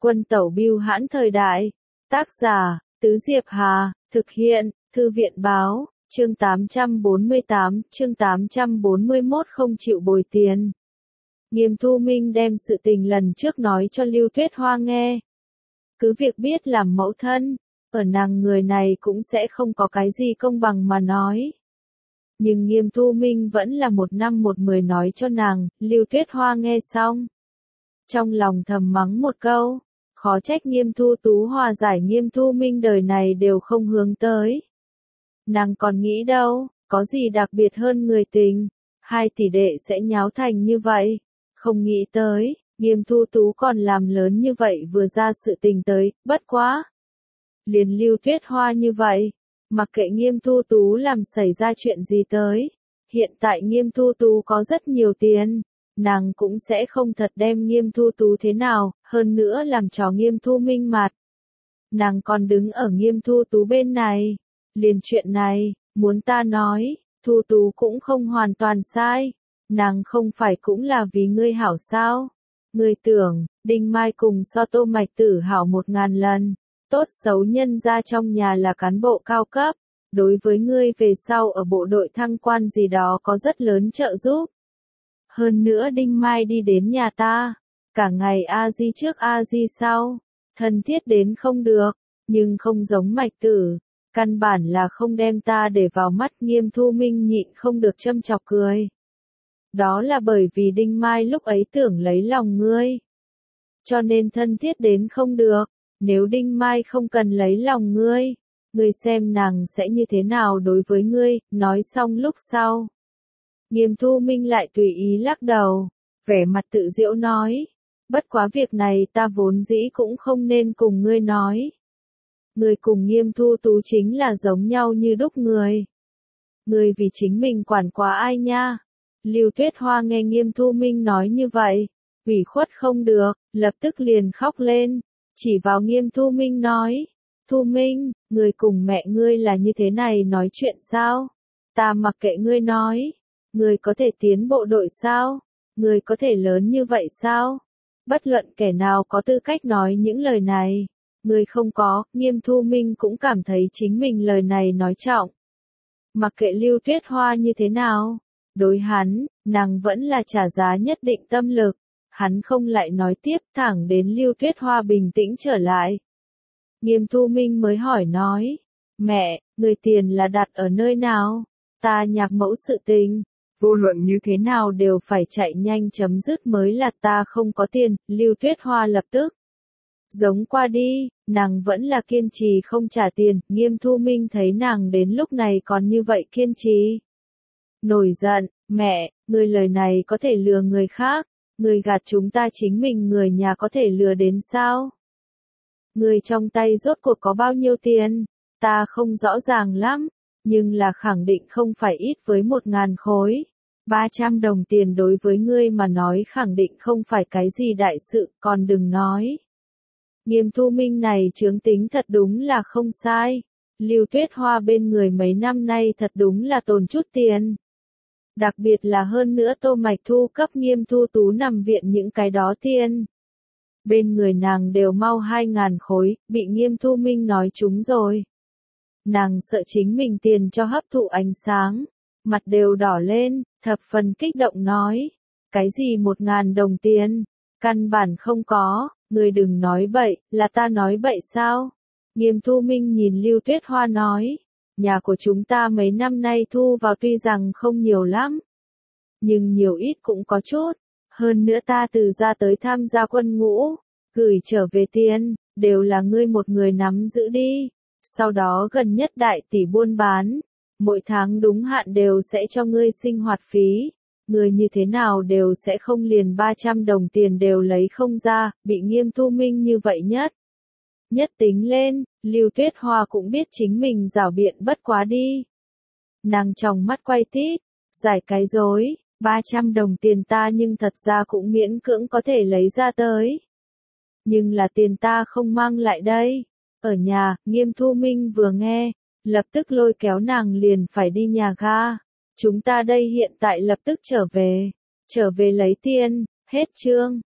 Quân tẩu bưu hãn thời đại. Tác giả, Tứ Diệp Hà, thực hiện, Thư viện báo, chương 848, chương 841 không chịu bồi tiền. Nghiêm Thu Minh đem sự tình lần trước nói cho Lưu Tuyết Hoa nghe. Cứ việc biết làm mẫu thân, ở nàng người này cũng sẽ không có cái gì công bằng mà nói. Nhưng Nghiêm Thu Minh vẫn là một năm một mười nói cho nàng, Lưu Tuyết Hoa nghe xong. Trong lòng thầm mắng một câu, khó trách Nghiêm Thu Tú hòa giải Nghiêm Thu Minh đời này đều không hướng tới. Nàng còn nghĩ đâu, có gì đặc biệt hơn người tình, hai tỷ đệ sẽ nháo thành như vậy. Không nghĩ tới, Nghiêm Thu Tú còn làm lớn như vậy vừa ra sự tình tới, bất quá. Liền Lưu Tuyết Hoa như vậy, mặc kệ Nghiêm Thu Tú làm xảy ra chuyện gì tới, hiện tại Nghiêm Thu Tú có rất nhiều tiền, nàng cũng sẽ không thật đem Nghiêm Thu Tú thế nào, hơn nữa làm trò Nghiêm Thu Minh mặt. Nàng còn đứng ở Nghiêm Thu Tú bên này, liền chuyện này, muốn ta nói, Thu Tú cũng không hoàn toàn sai, nàng không phải cũng là vì ngươi hảo sao? Ngươi tưởng, Đinh Mai cùng so Tô Mạch Tử hảo 1000 lần, tốt xấu nhân ra trong nhà là cán bộ cao cấp, đối với ngươi về sau ở bộ đội thăng quan gì đó có rất lớn trợ giúp. Hơn nữa Đinh Mai đi đến nhà ta, cả ngày a di trước a di sau, thân thiết đến không được, nhưng không giống Mạch Tử, căn bản là không đem ta để vào mắt. Nghiêm Thu Minh nhịn không được châm chọc cười. Đó là bởi vì Đinh Mai lúc ấy tưởng lấy lòng ngươi, cho nên thân thiết đến không được. Nếu Đinh Mai không cần lấy lòng ngươi, ngươi xem nàng sẽ như thế nào đối với ngươi. Nói xong lúc sau, Nghiêm Thu Minh lại tùy ý lắc đầu, vẻ mặt tự giễu nói, bất quá việc này ta vốn dĩ cũng không nên cùng ngươi nói. Ngươi cùng Nghiêm Thu Tú chính là giống nhau như đúc người. Ngươi vì chính mình quản quá ai nha? Lưu Tuyết Hoa nghe Nghiêm Thu Minh nói như vậy, ủy khuất không được, lập tức liền khóc lên, chỉ vào Nghiêm Thu Minh nói, Thu Minh, ngươi cùng mẹ ngươi là như thế này nói chuyện sao? Ta mặc kệ ngươi nói, ngươi có thể tiến bộ đội sao? Ngươi có thể lớn như vậy sao? Bất luận kẻ nào có tư cách nói những lời này, ngươi không có. Nghiêm Thu Minh cũng cảm thấy chính mình lời này nói trọng. Mặc kệ Lưu Tuyết Hoa như thế nào, đối hắn, nàng vẫn là trả giá nhất định tâm lực. Hắn không lại nói tiếp, thẳng đến Lưu Tuyết Hoa bình tĩnh trở lại. Nghiêm Thu Minh mới hỏi nói, mẹ, người tiền là đặt ở nơi nào? Ta nhạc mẫu sự tình, vô luận như thế nào đều phải chạy nhanh chấm dứt mới là. Ta không có tiền. Lưu Tuyết Hoa lập tức giống qua đi, nàng vẫn là kiên trì không trả tiền. Nghiêm Thu Minh thấy nàng đến lúc này còn như vậy kiên trì, nổi giận, mẹ, người lời này có thể lừa người khác, người gạt chúng ta chính mình người nhà có thể lừa đến sao? Người trong tay rốt cuộc có bao nhiêu tiền? Ta không rõ ràng lắm, nhưng là khẳng định không phải ít với 1000 khối. 300 đồng tiền đối với ngươi mà nói khẳng định không phải cái gì đại sự, còn đừng nói. Nghiêm Thu Minh này chướng tính thật đúng là không sai. Lưu Tuyết Hoa bên người mấy năm nay thật đúng là tồn chút tiền. Đặc biệt là hơn nữa Tô Mạch Thu cấp Nghiêm Thu Tú nằm viện những cái đó tiền. Bên người nàng đều mau 2000 khối, bị Nghiêm Thu Minh nói trúng rồi. Nàng sợ chính mình tiền cho hấp thụ ánh sáng, mặt đều đỏ lên, thập phần kích động nói, cái gì 1000 đồng tiền, căn bản không có, người đừng nói bậy, là ta nói bậy sao? Nghiêm Thu Minh nhìn Lưu Tuyết Hoa nói, nhà của chúng ta mấy năm nay thu vào tuy rằng không nhiều lắm, nhưng nhiều ít cũng có chút, hơn nữa ta từ ra tới tham gia quân ngũ, gửi trở về tiền, đều là ngươi một người nắm giữ đi, sau đó gần nhất đại tỷ buôn bán, mỗi tháng đúng hạn đều sẽ cho ngươi sinh hoạt phí, ngươi như thế nào đều sẽ không liền 300 đồng tiền đều lấy không ra. Bị Nghiêm Thu Minh như vậy nhất tính lên, Lưu Tuyết Hoa cũng biết chính mình giảo biện bất quá đi. Nàng trong mắt quay tít, giải cái dối, 300 đồng tiền ta nhưng thật ra cũng miễn cưỡng có thể lấy ra tới. Nhưng là tiền ta không mang lại đây. Ở nhà, Nghiêm Thu Minh vừa nghe, lập tức lôi kéo nàng liền phải đi nhà ga. Chúng ta đây hiện tại lập tức trở về lấy tiền, hết chương.